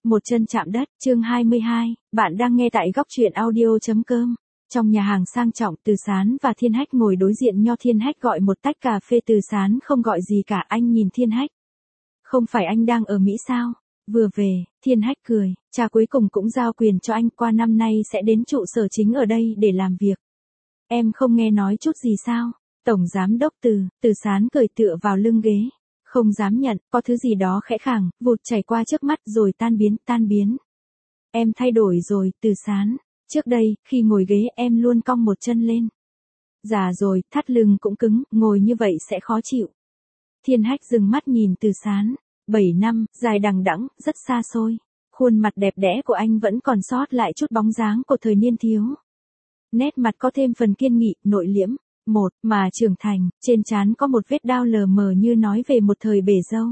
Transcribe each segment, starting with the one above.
Một chân chạm đất, chương 22, bạn đang nghe tại góc truyện audio.com. Trong nhà hàng sang trọng, Từ Sán và Thiên Hách ngồi đối diện Nho. Thiên Hách gọi một tách cà phê, Từ Sán không gọi gì cả. Anh nhìn Thiên Hách. Không phải anh đang ở Mỹ sao? Vừa về, Thiên Hách cười, cha cuối cùng cũng giao quyền cho anh, qua năm nay sẽ đến trụ sở chính ở đây để làm việc. Em không nghe nói chút gì sao? Tổng giám đốc Từ Sán cười tựa vào lưng ghế. Không dám nhận, có thứ gì đó khẽ khàng, vụt chảy qua trước mắt rồi tan biến. Em thay đổi rồi, Từ Sán. Trước đây, khi ngồi ghế em luôn cong một chân lên. Già rồi, thắt lưng cũng cứng, ngồi như vậy sẽ khó chịu. Thiên Hách dừng mắt nhìn Từ Sán. 7 năm, dài đằng đẵng, rất xa xôi. Khuôn mặt đẹp đẽ của anh vẫn còn sót lại chút bóng dáng của thời niên thiếu. Nét mặt có thêm phần kiên nghị, nội liễm. Mà trưởng thành, trên trán có một vết đao lờ mờ như nói về một thời bể dâu.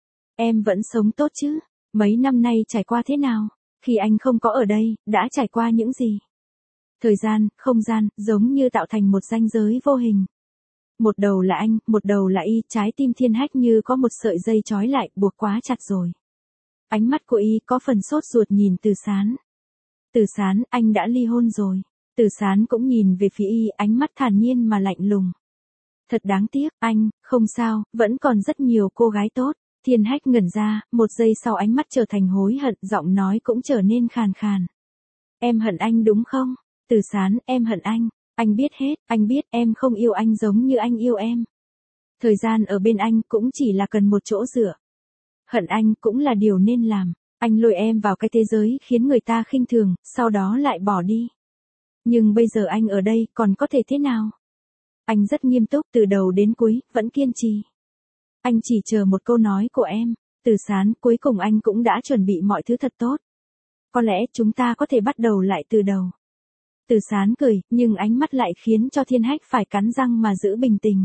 Em vẫn sống tốt chứ? Mấy năm nay trải qua thế nào? Khi anh không có ở đây, đã trải qua những gì? Thời gian, không gian, giống như tạo thành một ranh giới vô hình. Một đầu là anh, một đầu là y, trái tim Thiên Hách như có một sợi dây trói lại, buộc quá chặt rồi. Ánh mắt của y có phần sốt ruột nhìn Từ Sán. Từ Sán, anh đã ly hôn rồi. Từ Sán cũng nhìn về phía y, ánh mắt thản nhiên mà lạnh lùng. Thật đáng tiếc, anh, không sao, vẫn còn rất nhiều cô gái tốt. Thiên Hách ngẩn ra, một giây sau ánh mắt trở thành hối hận, giọng nói cũng trở nên khàn khàn. Em hận anh đúng không? Từ Sán, em hận anh biết hết, anh biết em không yêu anh giống như anh yêu em. Thời gian ở bên anh cũng chỉ là cần một chỗ dựa. Hận anh cũng là điều nên làm. Anh lôi em vào cái thế giới khiến người ta khinh thường, sau đó lại bỏ đi. Nhưng bây giờ anh ở đây, còn có thể thế nào? Anh rất nghiêm túc từ đầu đến cuối, vẫn kiên trì. Anh chỉ chờ một câu nói của em. Từ Sán, cuối cùng anh cũng đã chuẩn bị mọi thứ thật tốt. Có lẽ chúng ta có thể bắt đầu lại từ đầu. Từ Sán cười, nhưng ánh mắt lại khiến cho Thiên Hách phải cắn răng mà giữ bình tĩnh.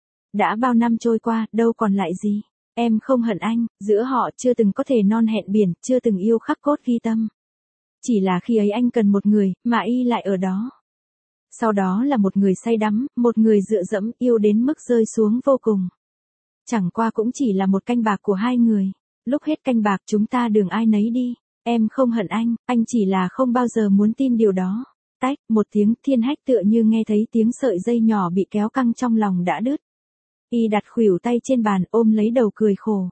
Đã bao năm trôi qua, đâu còn lại gì. Em không hận anh, giữa họ chưa từng có thể non hẹn biển, chưa từng yêu khắc cốt ghi tâm. Chỉ là khi ấy anh cần một người, mà y lại ở đó. Sau đó là một người say đắm, một người dựa dẫm, yêu đến mức rơi xuống vô cùng. Chẳng qua cũng chỉ là một canh bạc của hai người. Lúc hết canh bạc chúng ta đường ai nấy đi. Em không hận anh chỉ là không bao giờ muốn tin điều đó. Tách, một tiếng, Thiên Hách tựa như nghe thấy tiếng sợi dây nhỏ bị kéo căng trong lòng đã đứt. Y đặt khuỷu tay trên bàn, ôm lấy đầu cười khổ.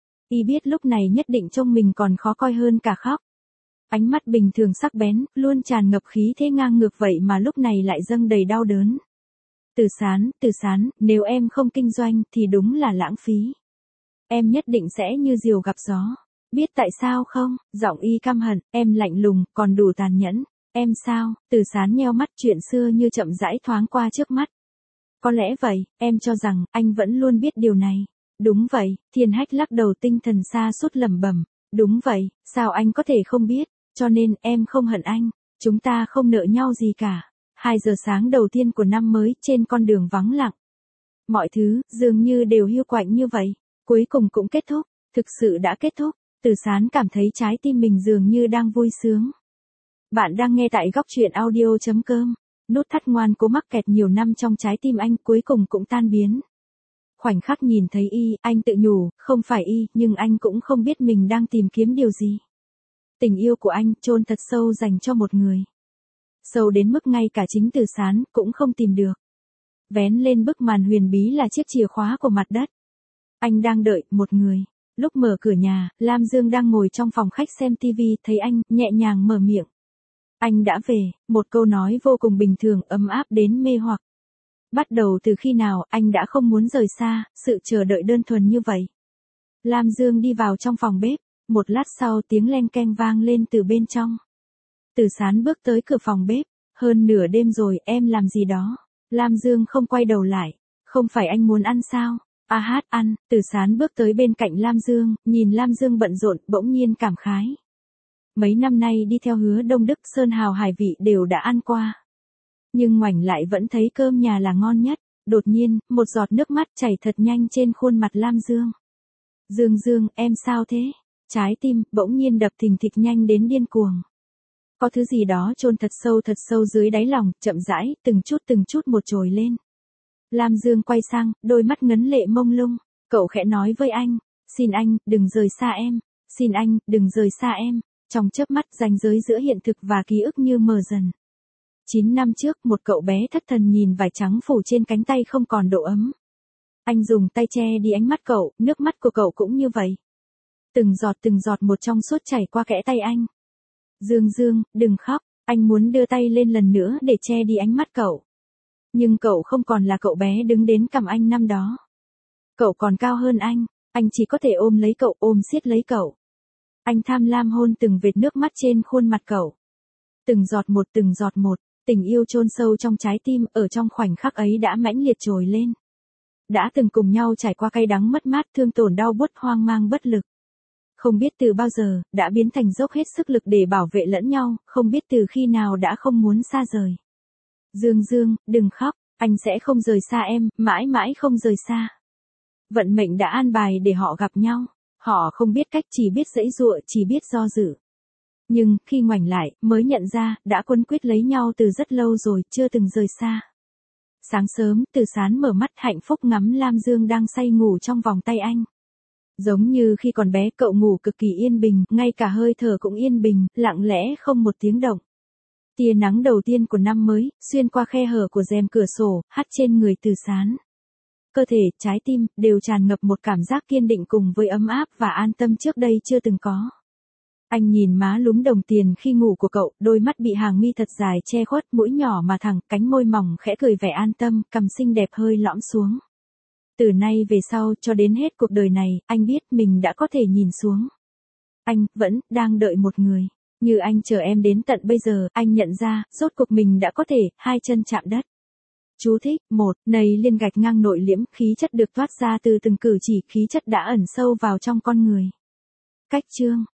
Y biết lúc này nhất định trông mình còn khó coi hơn cả khóc. Ánh mắt bình thường sắc bén, luôn tràn ngập khí thế ngang ngược vậy mà lúc này lại dâng đầy đau đớn. Từ Sán, nếu em không kinh doanh thì đúng là lãng phí. Em nhất định sẽ như diều gặp gió. Biết tại sao không? Giọng y căm hận, em lạnh lùng, còn đủ tàn nhẫn. Em sao? Từ Sán nheo mắt, chuyện xưa như chậm rãi thoáng qua trước mắt. Có lẽ vậy, em cho rằng, anh vẫn luôn biết điều này. Đúng vậy, Thiên Hách lắc đầu tinh thần xa sút lẩm bẩm. Đúng vậy, sao anh có thể không biết? Cho nên, em không hận anh. Chúng ta không nợ nhau gì cả. 2 giờ sáng đầu tiên của năm mới, trên con đường vắng lặng. Mọi thứ, dường như đều hiu quạnh như vậy. Cuối cùng cũng kết thúc. Thực sự đã kết thúc. Từ Sán cảm thấy trái tim mình dường như đang vui sướng. Bạn đang nghe tại góc truyện audio.com. Nút thắt ngoan cố mắc kẹt nhiều năm trong trái tim anh cuối cùng cũng tan biến. Khoảnh khắc nhìn thấy y, anh tự nhủ, không phải y, nhưng anh cũng không biết mình đang tìm kiếm điều gì. Tình yêu của anh chôn thật sâu dành cho một người. Sâu đến mức ngay cả chính Từ Sán cũng không tìm được. Vén lên bức màn huyền bí là chiếc chìa khóa của mặt đất. Anh đang đợi một người. Lúc mở cửa nhà, Lam Dương đang ngồi trong phòng khách xem TV, thấy anh, nhẹ nhàng mở miệng. Anh đã về, một câu nói vô cùng bình thường, ấm áp đến mê hoặc. Bắt đầu từ khi nào anh đã không muốn rời xa, sự chờ đợi đơn thuần như vậy. Lam Dương đi vào trong phòng bếp, một lát sau tiếng leng keng vang lên từ bên trong. Từ Sán bước tới cửa phòng bếp, hơn nửa đêm rồi, em làm gì đó? Lam Dương không quay đầu lại, không phải anh muốn ăn sao? Ăn. Từ Sán bước tới bên cạnh Lam Dương, nhìn Lam Dương bận rộn, bỗng nhiên cảm khái. Mấy năm nay đi theo Hứa Đông Đức, sơn hào hải vị đều đã ăn qua. Nhưng ngoảnh lại vẫn thấy cơm nhà là ngon nhất. Đột nhiên, một giọt nước mắt chảy thật nhanh trên khuôn mặt Lam Dương. Dương, em sao thế? Trái tim, bỗng nhiên đập thình thịch nhanh đến điên cuồng. Có thứ gì đó chôn thật sâu dưới đáy lòng, chậm rãi, từng chút một trồi lên. Lam Dương quay sang, đôi mắt ngấn lệ mông lung. Cậu khẽ nói với anh, xin anh, đừng rời xa em. Xin anh, đừng rời xa em. Trong chớp mắt, ranh giới giữa hiện thực và ký ức như mờ dần. 9 năm trước, một cậu bé thất thần nhìn vải trắng phủ trên cánh tay không còn độ ấm. Anh dùng tay che đi ánh mắt cậu, nước mắt của cậu cũng như vậy. Từng giọt một trong suốt chảy qua kẽ tay anh. Dương Dương, đừng khóc, anh muốn đưa tay lên lần nữa để che đi ánh mắt cậu. Nhưng cậu không còn là cậu bé đứng đến cằm anh năm đó. Cậu còn cao hơn anh chỉ có thể ôm lấy cậu, ôm siết lấy cậu. Anh tham lam hôn từng vệt nước mắt trên khuôn mặt cậu. Từng giọt một, tình yêu chôn sâu trong trái tim ở trong khoảnh khắc ấy đã mãnh liệt trồi lên. Đã từng cùng nhau trải qua cay đắng mất mát thương tổn đau buốt hoang mang bất lực. Không biết từ bao giờ, đã biến thành dốc hết sức lực để bảo vệ lẫn nhau, không biết từ khi nào đã không muốn xa rời. Dương Dương, đừng khóc, anh sẽ không rời xa em, mãi mãi không rời xa. Vận mệnh đã an bài để họ gặp nhau, họ không biết cách chỉ biết giãy giụa, chỉ biết do dự. Nhưng, khi ngoảnh lại, mới nhận ra, đã quấn quýt lấy nhau từ rất lâu rồi, chưa từng rời xa. Sáng sớm, Từ Sán mở mắt hạnh phúc ngắm Lam Dương đang say ngủ trong vòng tay anh. Giống như khi còn bé cậu ngủ cực kỳ yên bình, ngay cả hơi thở cũng yên bình, lặng lẽ không một tiếng động. Tia nắng đầu tiên của năm mới, xuyên qua khe hở của rèm cửa sổ, hắt trên người Từ Sán. Cơ thể, trái tim, đều tràn ngập một cảm giác kiên định cùng với ấm áp và an tâm trước đây chưa từng có. Anh nhìn má lúm đồng tiền khi ngủ của cậu, đôi mắt bị hàng mi thật dài che khuất, mũi nhỏ mà thẳng, cánh môi mỏng khẽ cười vẻ an tâm, cằm xinh đẹp hơi lõm xuống. Từ nay về sau, cho đến hết cuộc đời này, anh biết mình đã có thể nhìn xuống. Anh, vẫn, đang đợi một người. Như anh chờ em đến tận bây giờ, anh nhận ra, rốt cuộc mình đã có thể, hai chân chạm đất. Chú thích, 1, này liên gạch ngang nội liễm, khí chất được toát ra từ từng cử chỉ, khí chất đã ẩn sâu vào trong con người. Cách chương.